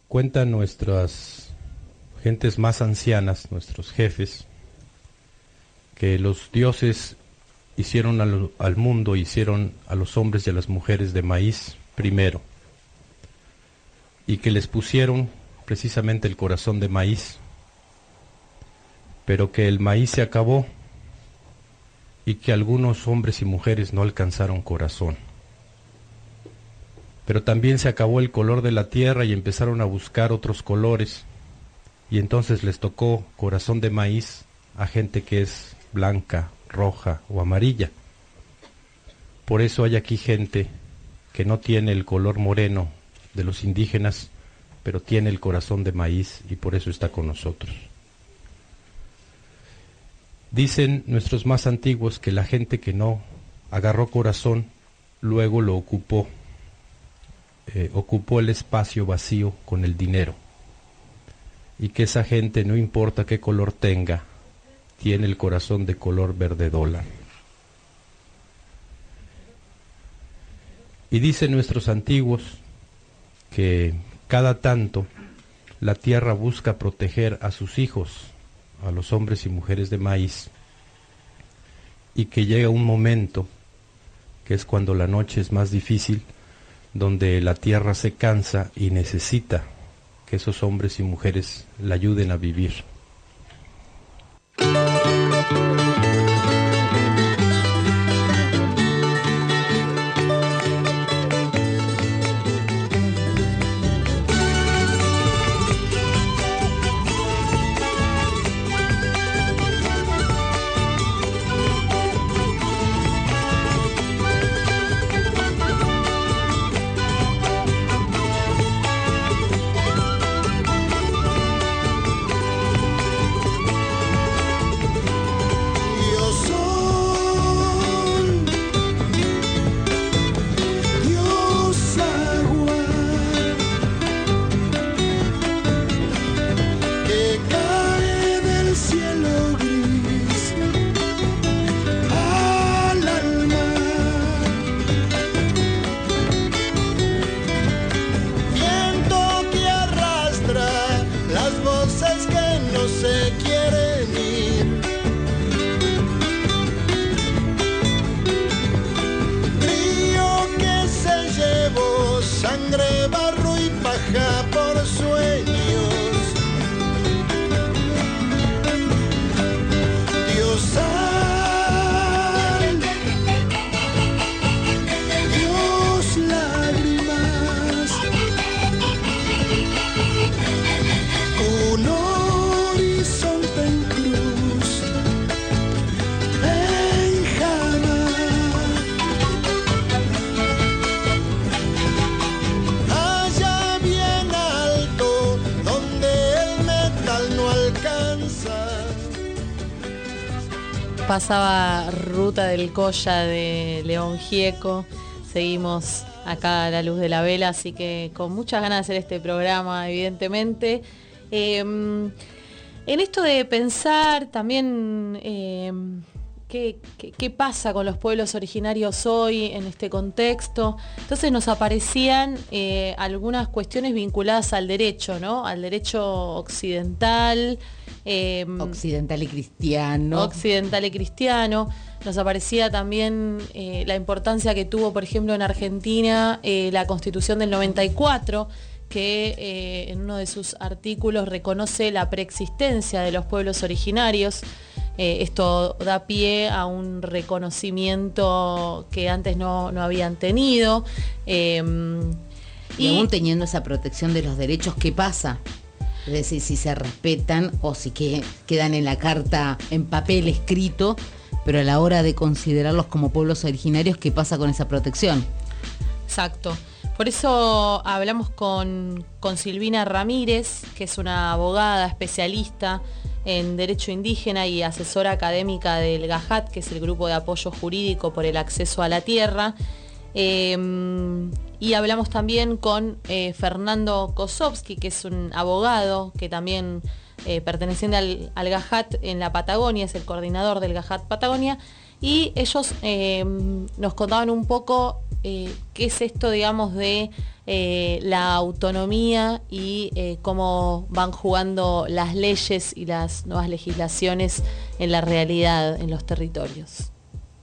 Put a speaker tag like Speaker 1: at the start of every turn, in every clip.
Speaker 1: Cuentan nuestras gentes más ancianas, nuestros jefes, que los dioses hicieron al mundo, hicieron a los hombres y a las mujeres de maíz primero, y que les pusieron precisamente el corazón de maíz, pero que el maíz se acabó y que algunos hombres y mujeres no alcanzaron corazón. Pero también se acabó el color de la tierra y empezaron a buscar otros colores, y entonces les tocó corazón de maíz a gente que es blanca, roja o amarilla. Por eso hay aquí gente que no tiene el color moreno de los indígenas, pero tiene el corazón de maíz y por eso está con nosotros. Dicen nuestros más antiguos que la gente que no agarró corazón, luego lo ocupó el espacio vacío con el dinero, y que esa gente, no importa qué color tenga, tiene el corazón de color verde dólar. Y dicen nuestros antiguos que cada tanto la tierra busca proteger a sus hijos, a los hombres y mujeres de maíz, y que llega un momento, que es cuando la noche es más difícil, donde la tierra se cansa y necesita que esos hombres y mujeres la ayuden a vivir.
Speaker 2: Pasaba Ruta del Colla de León Gieco. Seguimos acá a la luz de la vela, así que con muchas ganas de hacer este programa, evidentemente. En esto de pensar también qué pasa con los pueblos originarios hoy en este contexto, entonces nos aparecían algunas cuestiones vinculadas al derecho, ¿no? Al derecho occidental.
Speaker 3: Occidental y cristiano.
Speaker 2: Nos aparecía también la importancia que tuvo, por ejemplo, en Argentina la Constitución del 94, que en uno de sus artículos reconoce la preexistencia de los puebblos originarios. Esto da pie a un reconocimiento que antes no habían tenido.
Speaker 3: Y aún teniendo esa protección de los derechos, ¿qué pasa? Es decir, si se respetan o si quedan en la carta, en papel escrito, pero a la hora de considerarlos como pueblos originarios, ¿qué pasa con esa protección?
Speaker 2: Exacto. Por eso hablamos con Silvina Ramírez, que es una abogada especialista en Derecho Indígena y asesora académica del GAJAT, que es el Grupo de Apoyo Jurídico por el Acceso a la Tierra. Y hablamos también con Fernando Kosovsky, que es un abogado que también perteneciente al GAJAT en la Patagonia, es el coordinador del GAJAT Patagonia, y ellos nos contaban un poco qué es esto, digamos, de la autonomía y cómo van jugando las leyes y las nuevas legislaciones en la realidad, en los territorios.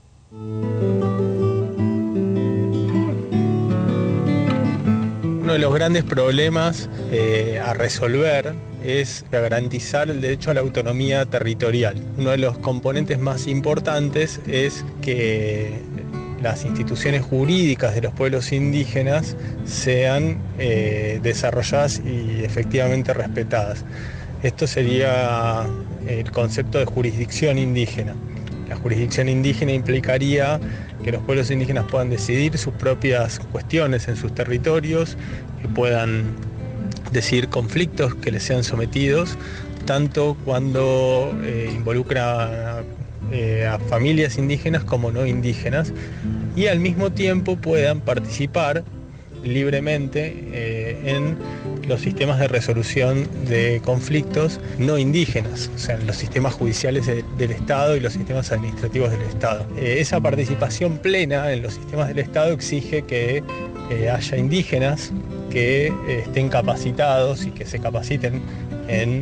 Speaker 4: Uno de los grandes problemas a resolver es garantizar el derecho a la autonomía territorial. Uno de los componentes más importantes es que las instituciones jurídicas de los pueblos indígenas sean desarrolladas y efectivamente respetadas. Esto sería el concepto de jurisdicción indígena. La jurisdicción indígena implicaría que los pueblos indígenas puedan decidir sus propias cuestiones en sus territorios, que puedan decidir conflictos que les sean sometidos, tanto cuando involucra a familias indígenas como no indígenas, y al mismo tiempo puedan participar libremente en los sistemas de resolución de conflictos no indígenas, o sea, en los sistemas judiciales del Estado y los sistemas administrativos del Estado. Esa participación plena en los sistemas del Estado exige que haya indígenas que estén capacitados y que se capaciten en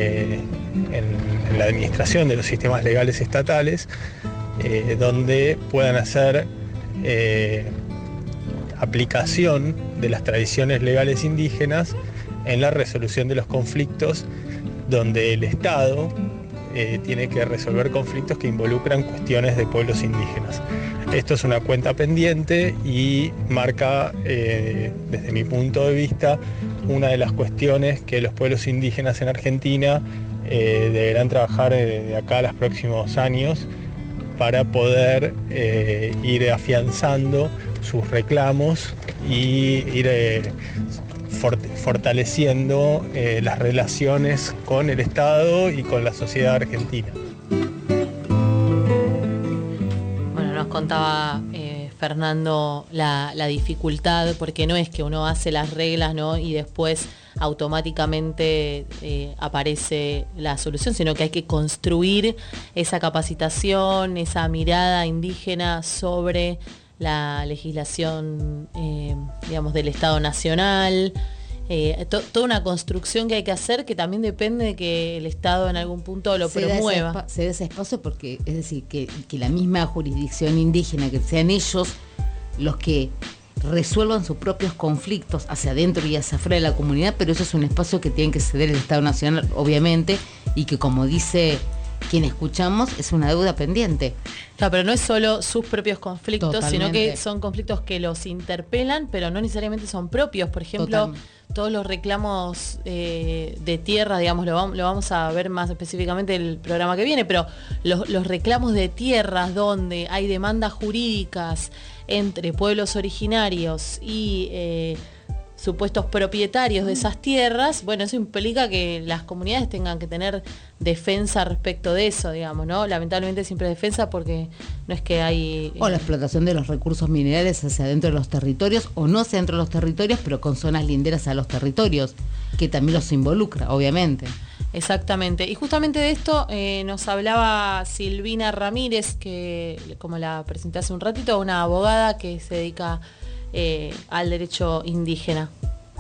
Speaker 4: la administración de los sistemas legales estatales, donde puedan hacer aplicación de las tradiciones legales indígenas en la resolución de los conflictos, donde el Estado tiene que resolver conflictos que involucran cuestiones de pueblos indígenas. Esto es una cuenta pendiente y marca, desde mi punto de vista, una de las cuestiones que los pueblos indígenas en Argentina deberán trabajar de acá a los próximos años para poder ir afianzando sus reclamos y ir fortaleciendo las relaciones con el Estado y con la sociedad argentina.
Speaker 2: Bueno, nos contaba Fernando la dificultad, porque no es que uno hace las reglas, ¿no?, y después automáticamente aparece la solución, sino que hay que construir esa capacitación, esa mirada indígena sobre la legislación, digamos, del Estado Nacional, toda una construcción que hay que hacer, que también depende de que el Estado en algún punto lo promueva.
Speaker 3: Se da ese espacio porque, es decir, que la misma jurisdicción indígena, que sean ellos los que resuelvan sus propios conflictos hacia adentro y hacia afuera de la comunidad, pero eso es un espacio que tiene que ceder el Estado Nacional, obviamente, y que, como dice quien escuchamos, es una deuda pendiente.
Speaker 2: Claro, pero no es solo sus propios conflictos,
Speaker 3: Totalmente.
Speaker 2: sino que son conflictos que los interpelan, pero no necesariamente son propios. Por ejemplo,
Speaker 3: Totalmente.
Speaker 2: Todos los reclamos de tierra, digamos, lo vamos a ver más específicamente en el programa que viene, pero los reclamos de tierras donde hay demandas jurídicas entre pueblos originarios y supuestos propietarios de esas tierras, bueno, eso implica que las comunidades tengan que tener defensa respecto de eso, digamos, ¿no? Lamentablemente siempre defensa, porque no es que hay...
Speaker 3: O la explotación de los recursos minerales hacia adentro de los territorios, o no hacia dentro de los territorios, pero con zonas linderas a los territorios, que también los involucra, obviamente.
Speaker 2: Exactamente. Y justamente de esto nos hablaba Silvina Ramírez, que, como la presenté hace un ratito, una abogada que se dedica al derecho indígena.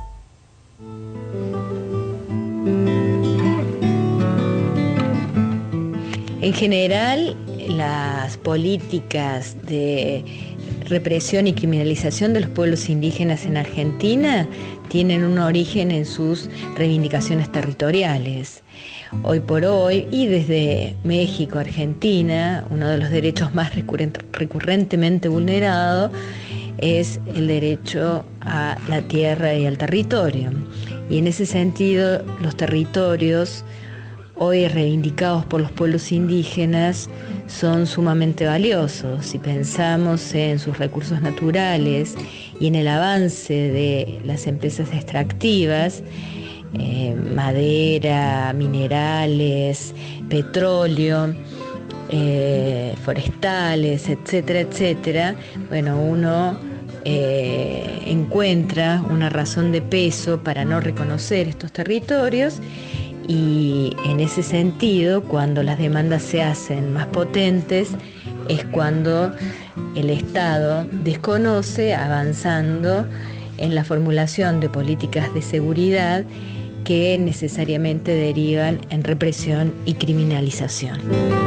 Speaker 5: En general, las políticas de represión y criminalización de los pueblos indígenas en Argentina tienen un origen en sus reivindicaciones territoriales. Hoy por hoy, y desde México, Argentina, uno de los derechos más recurrentemente vulnerados es el derecho a la tierra y al territorio. Y en ese sentido, los territorios hoy reivindicados por los pueblos indígenas son sumamente valiosos. Si pensamos en sus recursos naturales y en el avance de las empresas extractivas, madera, minerales, petróleo, forestales, etcétera, etcétera, bueno, uno encuentra una razón de peso para no reconocer estos territorios. Y en ese sentido, cuando las demandas se hacen más potentes, es cuando el Estado desconoce avanzando en la formulación de políticas de seguridad que necesariamente derivan en represión y criminalización.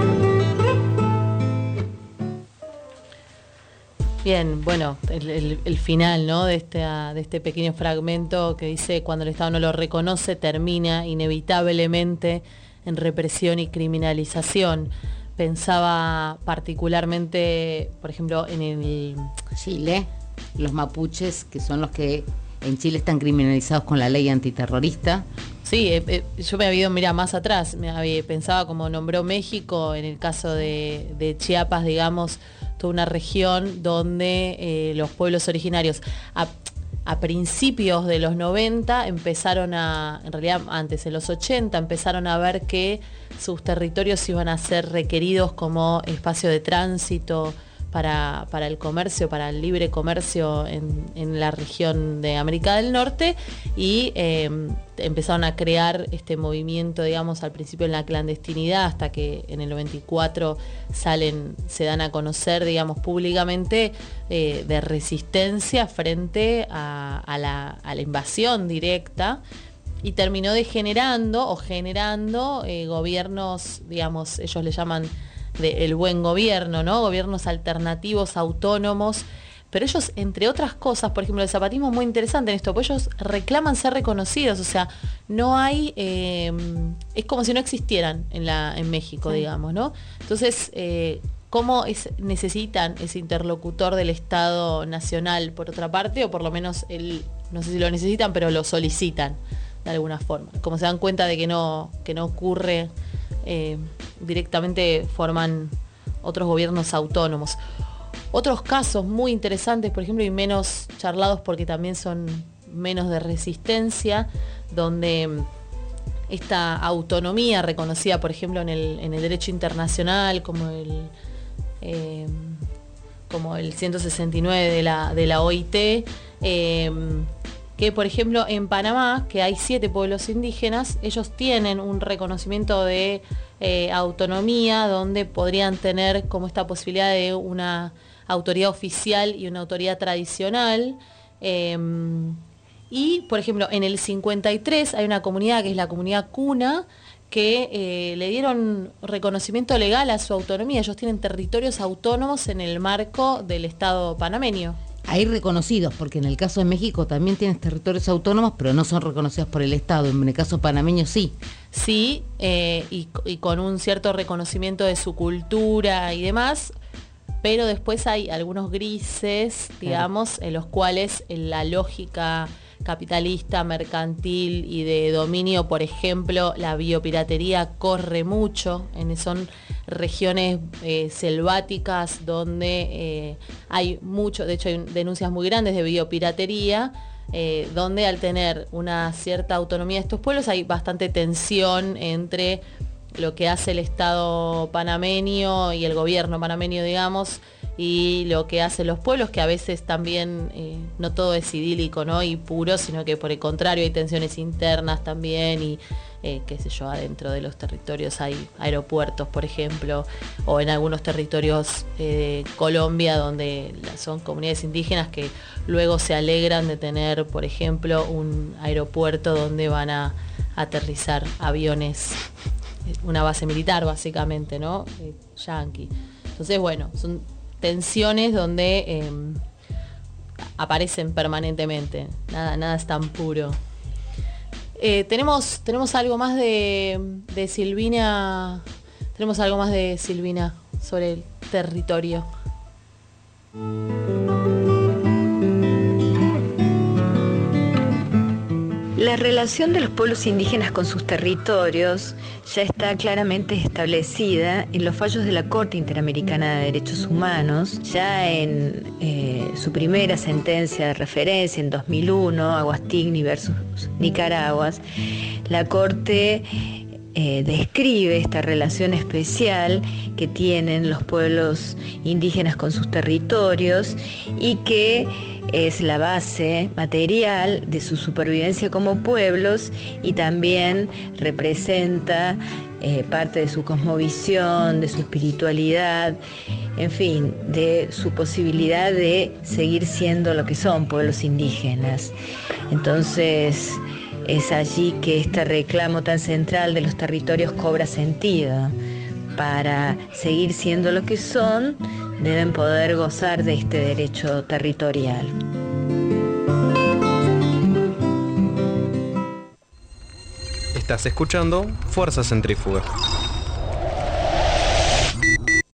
Speaker 2: Bien, bueno, el final, ¿no?, de este pequeño fragmento que dice: cuando el Estado no lo reconoce, termina inevitablemente en represión y criminalización. Pensaba particularmente, por ejemplo, en el
Speaker 3: Chile, los mapuches, que son los que en Chile están criminalizados con la ley antiterrorista.
Speaker 2: Sí, yo me había ido, más atrás, pensaba como nombró México, en el caso de Chiapas, digamos, toda una región donde los pueblos originarios a principios de los 90 empezaron en realidad antes, en los 80, empezaron a ver que sus territorios iban a ser requeridos como espacio de tránsito para el comercio, para el libre comercio en la región de América del Norte, y empezaron a crear este movimiento, digamos, al principio en la clandestinidad, hasta que en el 94 se dan a conocer, digamos, públicamente, de resistencia frente a la invasión directa, y terminó generando gobiernos, digamos, ellos le llaman el buen gobierno, ¿no? Gobiernos alternativos, autónomos, pero ellos, entre otras cosas, por ejemplo, el zapatismo es muy interesante en esto, porque ellos reclaman ser reconocidos, o sea, no hay, es como si no existieran en México, sí, digamos, ¿no? Entonces, ¿cómo necesitan ese interlocutor del Estado Nacional, por otra parte, o por lo menos, no sé si lo necesitan, pero lo solicitan de alguna forma? Como se dan cuenta de que no ocurre, directamente forman otros gobiernos autónomos. Otros casos muy interesantes, por ejemplo, y menos charlados porque también son menos de resistencia, donde esta autonomía reconocida, por ejemplo, en el derecho internacional, como el 169 de la OIT, que, por ejemplo, en Panamá, que hay 7 pueblos indígenas, ellos tienen un reconocimiento de autonomía, donde podrían tener como esta posibilidad de una autoridad oficial y una autoridad tradicional. Y, por ejemplo, en el 53 hay una comunidad que es la comunidad Cuna, que le dieron reconocimiento legal a su autonomía. Ellos tienen territorios autónomos en el marco del Estado panameño.
Speaker 3: Hay reconocidos, porque en el caso de México también tienes territorios autónomos, pero no son reconocidos por el Estado. En el caso panameño sí.
Speaker 2: Sí, y con un cierto reconocimiento de su cultura y demás, pero después hay algunos grises, digamos, en los cuales la lógica capitalista, mercantil y de dominio, por ejemplo, la biopiratería corre mucho, son regiones selváticas donde hay mucho, de hecho hay denuncias muy grandes de biopiratería, donde al tener una cierta autonomía de estos pueblos hay bastante tensión entre lo que hace el Estado panameño y el gobierno panameño, digamos, y lo que hacen los pueblos, que a veces también no todo es idílico, ¿no?, y puro, sino que por el contrario hay tensiones internas también, y qué sé yo, adentro de los territorios hay aeropuertos, por ejemplo, o en algunos territorios de Colombia, donde son comunidades indígenas que luego se alegran de tener, por ejemplo, un aeropuerto donde van a aterrizar aviones, una base militar básicamente, ¿no?, yanqui. Entonces, bueno, son tensiones donde aparecen permanentemente, nada es tan puro. Tenemos algo más de Silvina, sobre el territorio.
Speaker 5: La relación de los pueblos indígenas con sus territorios ya está claramente establecida en los fallos de la Corte Interamericana de Derechos Humanos. Ya en su primera sentencia de referencia en 2001, Aguastigni versus Nicaragua, la Corte describe esta relación especial que tienen los pueblos indígenas con sus territorios y que es la base material de su supervivencia como pueblos, y también representa parte de su cosmovisión, de su espiritualidad, en fin, de su posibilidad de seguir siendo lo que son pueblos indígenas. Entonces es allí que este reclamo tan central de los territorios cobra sentido. Para seguir siendo lo que son, deben poder gozar de este derecho territorial.
Speaker 6: Estás escuchando Fuerza Centrífuga.